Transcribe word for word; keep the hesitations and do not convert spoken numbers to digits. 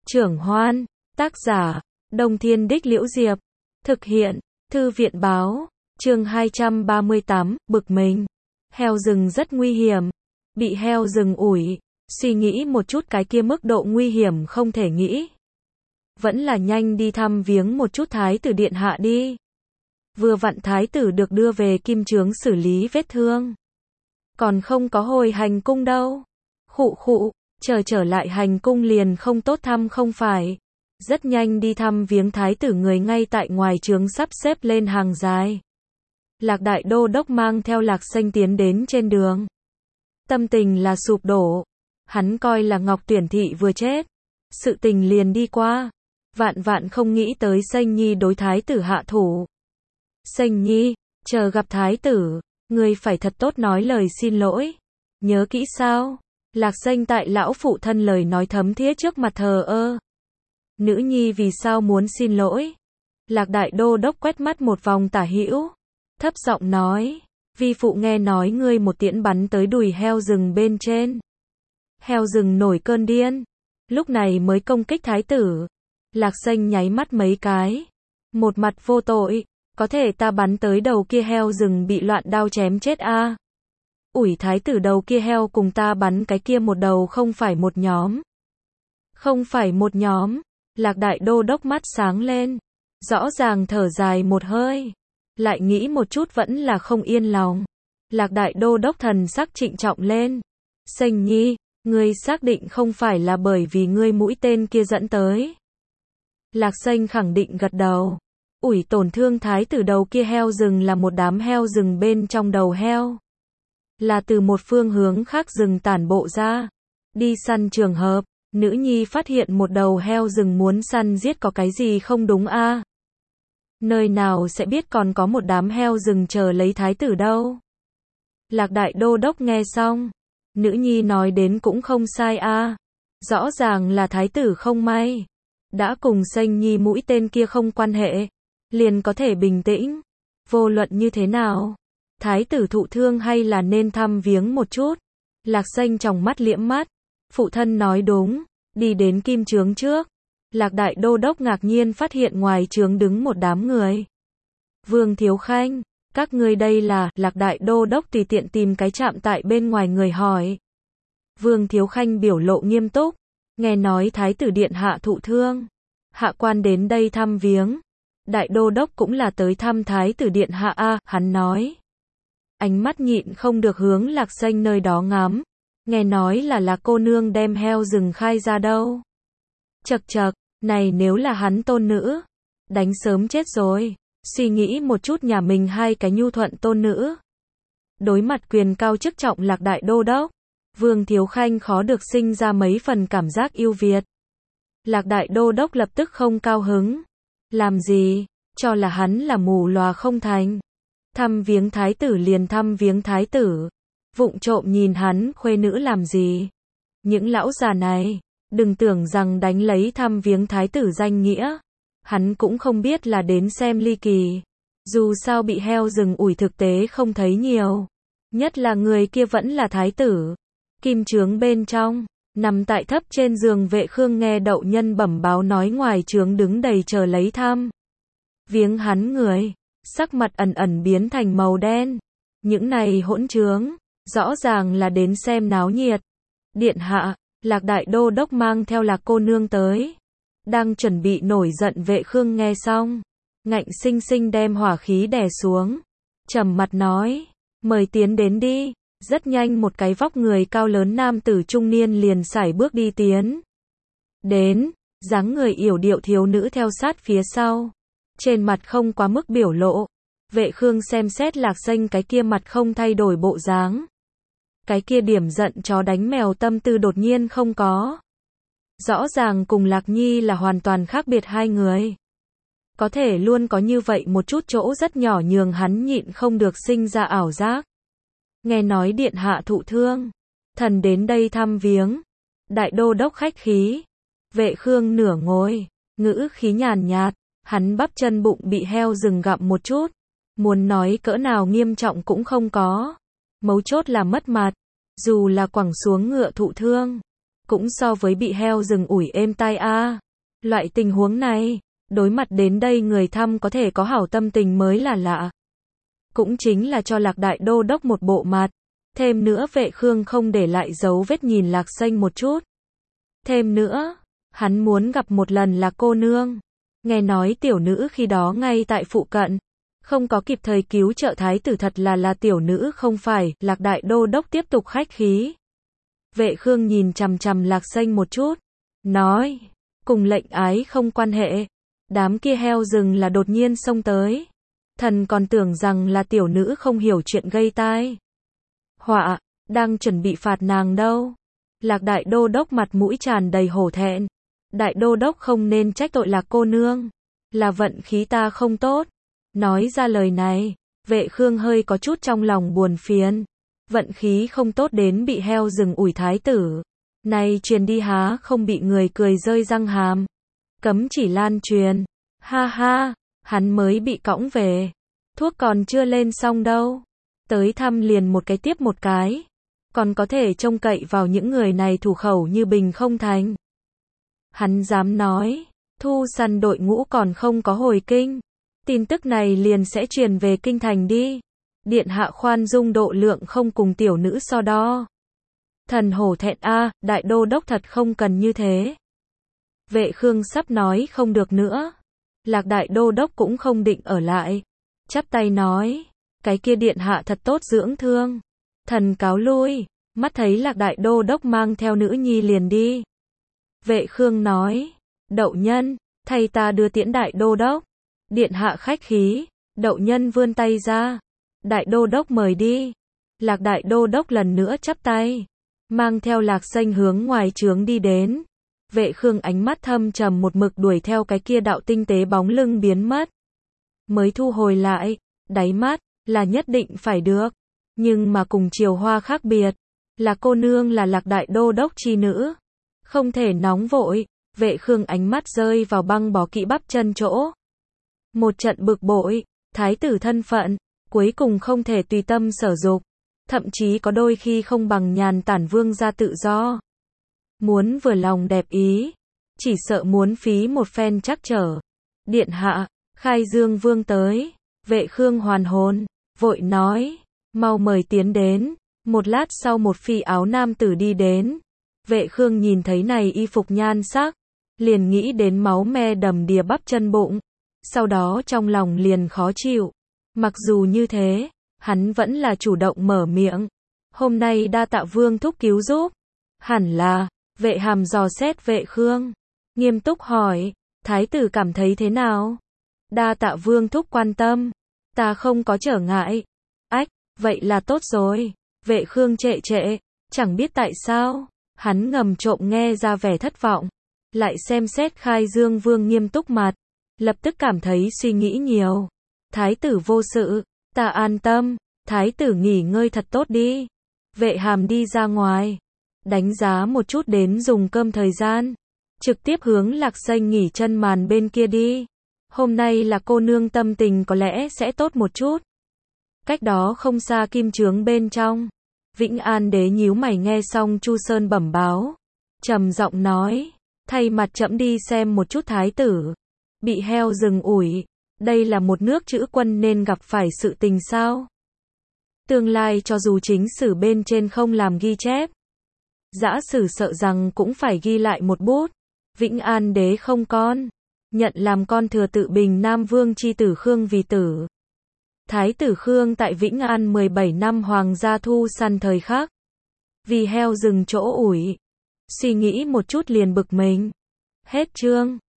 Trưởng Hoan, tác giả, Đông Thiên Đích Liễu Diệp, thực hiện, Thư viện Báo, chương hai trăm ba mươi tám, bực mình. Heo rừng rất nguy hiểm, bị heo rừng ủi, suy nghĩ một chút cái kia mức độ nguy hiểm không thể nghĩ. Vẫn là nhanh đi thăm viếng một chút thái tử điện hạ đi. Vừa vặn thái tử được đưa về kim trướng xử lý vết thương. Còn không có hồi hành cung đâu. Khụ khụ, chờ trở lại hành cung liền không tốt thăm không phải. Rất nhanh đi thăm viếng thái tử người ngay tại ngoài trướng sắp xếp lên hàng dài. Lạc Đại Đô Đốc mang theo Lạc Xanh tiến đến trên đường. Tâm tình là sụp đổ. Hắn coi là Ngọc Tuyển Thị vừa chết. Sự tình liền đi qua. Vạn vạn không nghĩ tới Xanh Nhi đối thái tử hạ thủ. Xanh Nhi, chờ gặp thái tử, ngươi phải thật tốt nói lời xin lỗi. Nhớ kỹ sao? Lạc Xanh tại lão phụ thân lời nói thấm thía trước mặt thờ ơ. Nữ nhi vì sao muốn xin lỗi? Lạc Đại Đô Đốc quét mắt một vòng tả hữu, thấp giọng nói, vi phụ nghe nói ngươi một tiễn bắn tới đùi heo rừng bên trên. Heo rừng nổi cơn điên, lúc này mới công kích thái tử. Lạc Xanh nháy mắt mấy cái, một mặt vô tội, có thể ta bắn tới đầu kia heo rừng bị loạn đao chém chết a. À. Ủi thái tử đầu kia heo cùng ta bắn cái kia một đầu không phải một nhóm. Không phải một nhóm. Lạc Đại Đô Đốc mắt sáng lên, rõ ràng thở dài một hơi, lại nghĩ một chút vẫn là không yên lòng. Lạc Đại Đô Đốc thần sắc trịnh trọng lên. Xanh Nhi, ngươi xác định không phải là bởi vì ngươi mũi tên kia dẫn tới. Lạc Xanh khẳng định gật đầu. Ủi tổn thương thái tử đầu kia heo rừng là một đám heo rừng bên trong đầu heo. Là từ một phương hướng khác rừng tản bộ ra. Đi săn trường hợp, nữ nhi phát hiện một đầu heo rừng muốn săn giết có cái gì không đúng a? À? Nơi nào sẽ biết còn có một đám heo rừng chờ lấy thái tử đâu? Lạc Đại Đô Đốc nghe xong, nữ nhi nói đến cũng không sai a. À? Rõ ràng là thái tử không may. Đã cùng Xanh Nhi mũi tên kia không quan hệ, liền có thể bình tĩnh. Vô luận như thế nào, thái tử thụ thương hay là nên thăm viếng một chút. Lạc Xanh trong mắt liễm mắt. Phụ thân nói đúng, đi đến kim trướng trước. Lạc Đại Đô Đốc ngạc nhiên phát hiện ngoài trướng đứng một đám người. Vương Thiếu Khanh, các ngươi đây là? Lạc Đại Đô Đốc tùy tiện tìm cái chạm tại bên ngoài người hỏi. Vương Thiếu Khanh biểu lộ nghiêm túc, nghe nói thái tử điện hạ thụ thương, hạ quan đến đây thăm viếng. Đại Đô Đốc cũng là tới thăm thái tử điện hạ a, à, hắn nói. Ánh mắt nhịn không được hướng Lạc Xanh nơi đó ngắm. Nghe nói là là cô nương đem heo rừng khai ra đâu. Chậc chậc, này nếu là hắn tôn nữ, đánh sớm chết rồi. Suy nghĩ một chút nhà mình hai cái nhu thuận tôn nữ. Đối mặt quyền cao chức trọng Lạc Đại Đô Đốc, Vương Thiếu Khanh khó được sinh ra mấy phần cảm giác yêu Việt. Lạc Đại Đô Đốc lập tức không cao hứng. Làm gì, cho là hắn là mù lòa không thành. Thăm viếng thái tử liền thăm viếng thái tử. Vụng trộm nhìn hắn khuê nữ làm gì. Những lão già này, đừng tưởng rằng đánh lấy thăm viếng thái tử danh nghĩa. Hắn cũng không biết là đến xem ly kỳ. Dù sao bị heo rừng ủi thực tế không thấy nhiều. Nhất là người kia vẫn là thái tử. Kim trướng bên trong, nằm tại thấp trên giường Vệ Khương nghe Đậu Nhân bẩm báo nói ngoài trướng đứng đầy chờ lấy thăm viếng hắn người, sắc mặt ẩn ẩn biến thành màu đen. Những này hỗn trướng, rõ ràng là đến xem náo nhiệt. Điện hạ, Lạc Đại Đô Đốc mang theo Lạc cô nương tới. Đang chuẩn bị nổi giận Vệ Khương nghe xong, ngạnh sinh sinh đem hỏa khí đè xuống. Trầm mặt nói, mời tiến đến đi. Rất nhanh một cái vóc người cao lớn nam tử trung niên liền sải bước đi tiến đến, dáng người yểu điệu thiếu nữ theo sát phía sau. Trên mặt không quá mức biểu lộ. Vệ Khương xem xét Lạc Xanh cái kia mặt không thay đổi bộ dáng. Cái kia điểm giận chó đánh mèo tâm tư đột nhiên không có. Rõ ràng cùng Lạc Nhi là hoàn toàn khác biệt hai người. Có thể luôn có như vậy một chút chỗ rất nhỏ nhường hắn nhịn không được sinh ra ảo giác. Nghe nói điện hạ thụ thương, thần đến đây thăm viếng. Đại Đô Đốc khách khí. Vệ Khương nửa ngồi, ngữ khí nhàn nhạt, hắn bắp chân bụng bị heo rừng gặm một chút. Muốn nói cỡ nào nghiêm trọng cũng không có. Mấu chốt là mất mặt. Dù là quẳng xuống ngựa thụ thương, cũng so với bị heo rừng ủi êm tai a. Loại tình huống này, đối mặt đến đây người thăm có thể có hảo tâm tình mới là lạ. Cũng chính là cho Lạc Đại Đô Đốc một bộ mặt. Thêm nữa Vệ Khương không để lại dấu vết nhìn Lạc Xanh một chút. Thêm nữa, hắn muốn gặp một lần Lạc cô nương. Nghe nói tiểu nữ khi đó ngay tại phụ cận. Không có kịp thời cứu trợ thái tử thật là là tiểu nữ không phải. Lạc Đại Đô Đốc tiếp tục khách khí. Vệ Khương nhìn chằm chằm Lạc Xanh một chút. Nói, cùng lệnh ái không quan hệ. Đám kia heo rừng là đột nhiên xông tới. Thần còn tưởng rằng là tiểu nữ không hiểu chuyện gây tai họa, đang chuẩn bị phạt nàng đâu. Lạc Đại Đô Đốc mặt mũi tràn đầy hổ thẹn. Đại Đô Đốc không nên trách tội Lạc cô nương. Là vận khí ta không tốt. Nói ra lời này, Vệ Khương hơi có chút trong lòng buồn phiền. Vận khí không tốt đến bị heo rừng ủi thái tử. Này truyền đi há không bị người cười rơi răng hàm. Cấm chỉ lan truyền. Ha ha, hắn mới bị cõng về. Thuốc còn chưa lên xong đâu. Tới thăm liền một cái tiếp một cái. Còn có thể trông cậy vào những người này thủ khẩu như bình không thành. Hắn dám nói, thu săn đội ngũ còn không có hồi kinh. Tin tức này liền sẽ truyền về kinh thành đi. Điện hạ khoan dung độ lượng không cùng tiểu nữ so đo. Thần hổ thẹn a, Đại Đô Đốc thật không cần như thế. Vệ Khương sắp nói không được nữa. Lạc Đại Đô Đốc cũng không định ở lại. Chắp tay nói, cái kia điện hạ thật tốt dưỡng thương. Thần cáo lui, mắt thấy Lạc Đại Đô Đốc mang theo nữ nhi liền đi. Vệ Khương nói, Đậu Nhân, thay ta đưa tiễn Đại Đô Đốc. Điện hạ khách khí, Đậu Nhân vươn tay ra. Đại Đô Đốc mời đi. Lạc Đại Đô Đốc lần nữa chắp tay, mang theo Lạc Xanh hướng ngoài trướng đi đến. Vệ Khương ánh mắt thâm trầm một mực đuổi theo cái kia đạo tinh tế bóng lưng biến mất. Mới thu hồi lại, đáy mắt, là nhất định phải được. Nhưng mà cùng Triều Hoa khác biệt, là cô nương là Lạc Đại Đô Đốc chi nữ. Không thể nóng vội, Vệ Khương ánh mắt rơi vào băng bó kỹ bắp chân chỗ. Một trận bực bội, thái tử thân phận, cuối cùng không thể tùy tâm sở dục. Thậm chí có đôi khi không bằng nhàn tản vương gia tự do. Muốn vừa lòng đẹp ý, chỉ sợ muốn phí một phen trắc trở. Điện hạ, Khai Dương Vương tới. Vệ Khương hoàn hồn, vội nói, mau mời tiến đến. Một lát sau một phi áo nam tử đi đến. Vệ Khương nhìn thấy này y phục nhan sắc, liền nghĩ đến máu me đầm đìa bắp chân bụng. Sau đó trong lòng liền khó chịu. Mặc dù như thế, hắn vẫn là chủ động mở miệng. Hôm nay đa tạ Vương thúc cứu giúp. Hẳn là, Vệ Hàm dò xét Vệ Khương, nghiêm túc hỏi, thái tử cảm thấy thế nào? Đa tạ Vương thúc quan tâm, ta không có trở ngại. Ách, vậy là tốt rồi. Vệ Khương trệ trệ, chẳng biết tại sao, hắn ngầm trộm nghe ra vẻ thất vọng. Lại xem xét Khai Dương Vương nghiêm túc mặt, lập tức cảm thấy suy nghĩ nhiều. Thái tử vô sự, ta an tâm, thái tử nghỉ ngơi thật tốt đi. Vệ Hàm đi ra ngoài, đánh giá một chút đến dùng cơm thời gian, trực tiếp hướng Lạc Xanh nghỉ chân màn bên kia đi. Hôm nay là cô nương tâm tình có lẽ sẽ tốt một chút. Cách đó không xa kim trướng bên trong, Vĩnh An đế nhíu mày nghe xong Chu Sơn bẩm báo, trầm giọng nói, thay mặt trẫm đi xem một chút thái tử bị heo rừng ủi, đây là một nước chữ quân nên gặp phải sự tình sao? Tương lai cho dù chính sử bên trên không làm ghi chép, dã sử sợ rằng cũng phải ghi lại một bút. Vĩnh An đế không con, nhận làm con thừa tự Bình Nam Vương chi tử Khương vì tử. Thái tử Khương tại Vĩnh An mười bảy năm hoàng gia thu săn thời khắc, vì heo rừng chỗ ủi, suy nghĩ một chút liền bực mình. Hết chương.